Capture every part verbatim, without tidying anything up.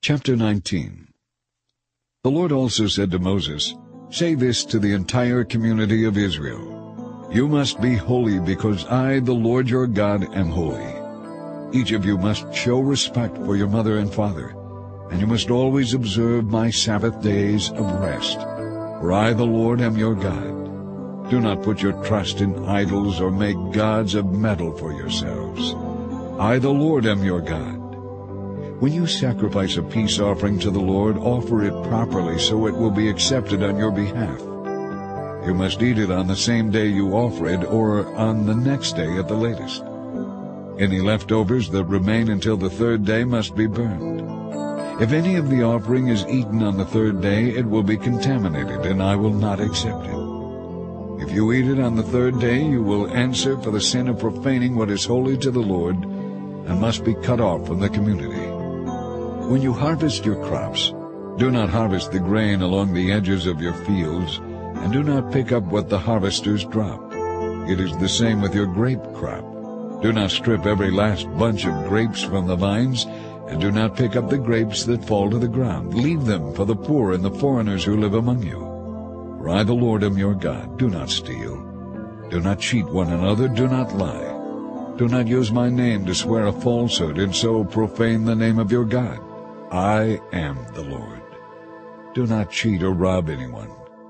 Chapter nineteen. The Lord also said to Moses, "Say this to the entire community of Israel. You must be holy because I, the Lord your God, am holy. Each of you must show respect for your mother and father, and you must always observe my Sabbath days of rest. For I, the Lord, am your God. Do not put your trust in idols or make gods of metal for yourselves. I, the Lord, am your God. When you sacrifice a peace offering to the Lord, offer it properly so it will be accepted on your behalf. You must eat it on the same day you offer it or on the next day at the latest. Any leftovers that remain until the third day must be burned. If any of the offering is eaten on the third day, it will be contaminated, and I will not accept it. If you eat it on the third day, you will answer for the sin of profaning what is holy to the Lord, and must be cut off from the community. When you harvest your crops, do not harvest the grain along the edges of your fields, and do not pick up what the harvesters drop. It is the same with your grape crop. Do not strip every last bunch of grapes from the vines, and do not pick up the grapes that fall to the ground. Leave them for the poor and the foreigners who live among you. For I, the Lord, am your God. Do not steal. Do not cheat one another. Do not lie. Do not use my name to swear a falsehood and so profane the name of your God. I am the Lord. Do not cheat or rob anyone.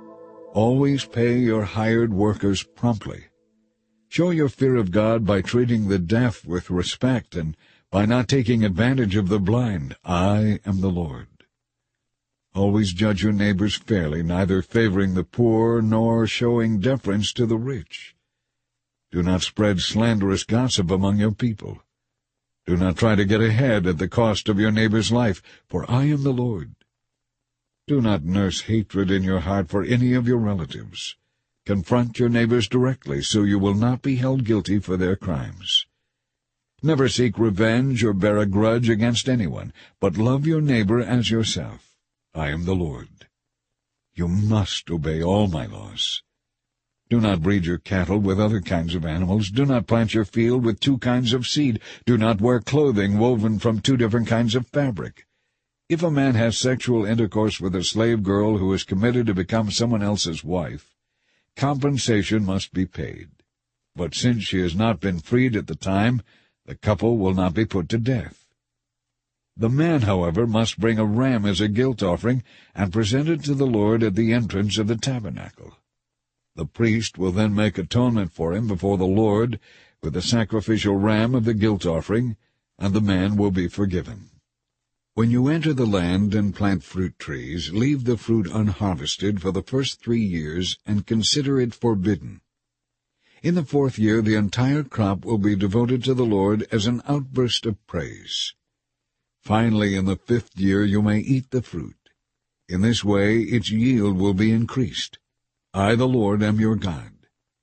Always pay your hired workers promptly. Show your fear of God by treating the deaf with respect and by not taking advantage of the blind. I am the Lord. Always judge your neighbors fairly, neither favoring the poor nor showing deference to the rich. Do not spread slanderous gossip among your people. Do not try to get ahead at the cost of your neighbor's life, for I am the Lord. Do not nurse hatred in your heart for any of your relatives. Confront your neighbors directly, so you will not be held guilty for their crimes. Never seek revenge or bear a grudge against anyone, but love your neighbor as yourself. I am the Lord. You must obey all my laws. Do not breed your cattle with other kinds of animals. Do not plant your field with two kinds of seed. Do not wear clothing woven from two different kinds of fabric. If a man has sexual intercourse with a slave girl who is committed to become someone else's wife, compensation must be paid. But since she has not been freed at the time, the couple will not be put to death. The man, however, must bring a ram as a guilt offering and present it to the Lord at the entrance of the tabernacle. The priest will then make atonement for him before the Lord with the sacrificial ram of the guilt offering, and the man will be forgiven. When you enter the land and plant fruit trees, leave the fruit unharvested for the first three years and consider it forbidden. In the fourth year the entire crop will be devoted to the Lord as an outburst of praise. Finally, in the fifth year you may eat the fruit. In this way its yield will be increased. I, the Lord, am your God.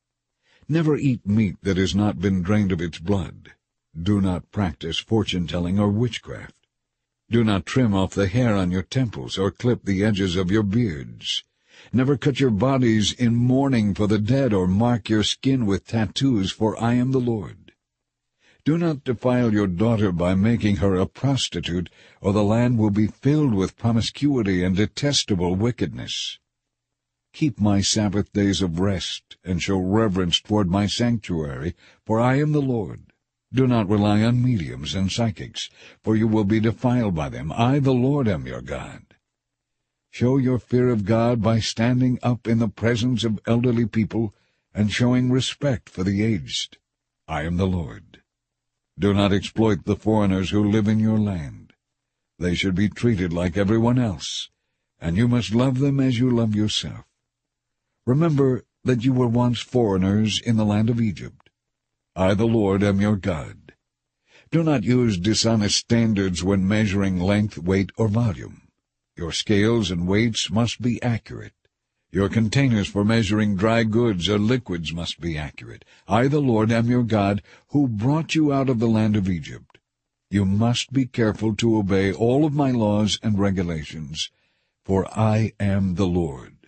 Never eat meat that has not been drained of its blood. Do not practice fortune-telling or witchcraft. Do not trim off the hair on your temples or clip the edges of your beards. Never cut your bodies in mourning for the dead or mark your skin with tattoos, for I am the Lord. Do not defile your daughter by making her a prostitute, or the land will be filled with promiscuity and detestable wickedness. Keep my Sabbath days of rest, and show reverence toward my sanctuary, for I am the Lord. Do not rely on mediums and psychics, for you will be defiled by them. I, the Lord, am your God. Show your fear of God by standing up in the presence of elderly people and showing respect for the aged. I am the Lord. Do not exploit the foreigners who live in your land. They should be treated like everyone else, and you must love them as you love yourself. Remember that you were once foreigners in the land of Egypt. I, the Lord, am your God. Do not use dishonest standards when measuring length, weight, or volume. Your scales and weights must be accurate. Your containers for measuring dry goods or liquids must be accurate. I, the Lord, am your God, who brought you out of the land of Egypt. You must be careful to obey all of my laws and regulations, for I am the Lord.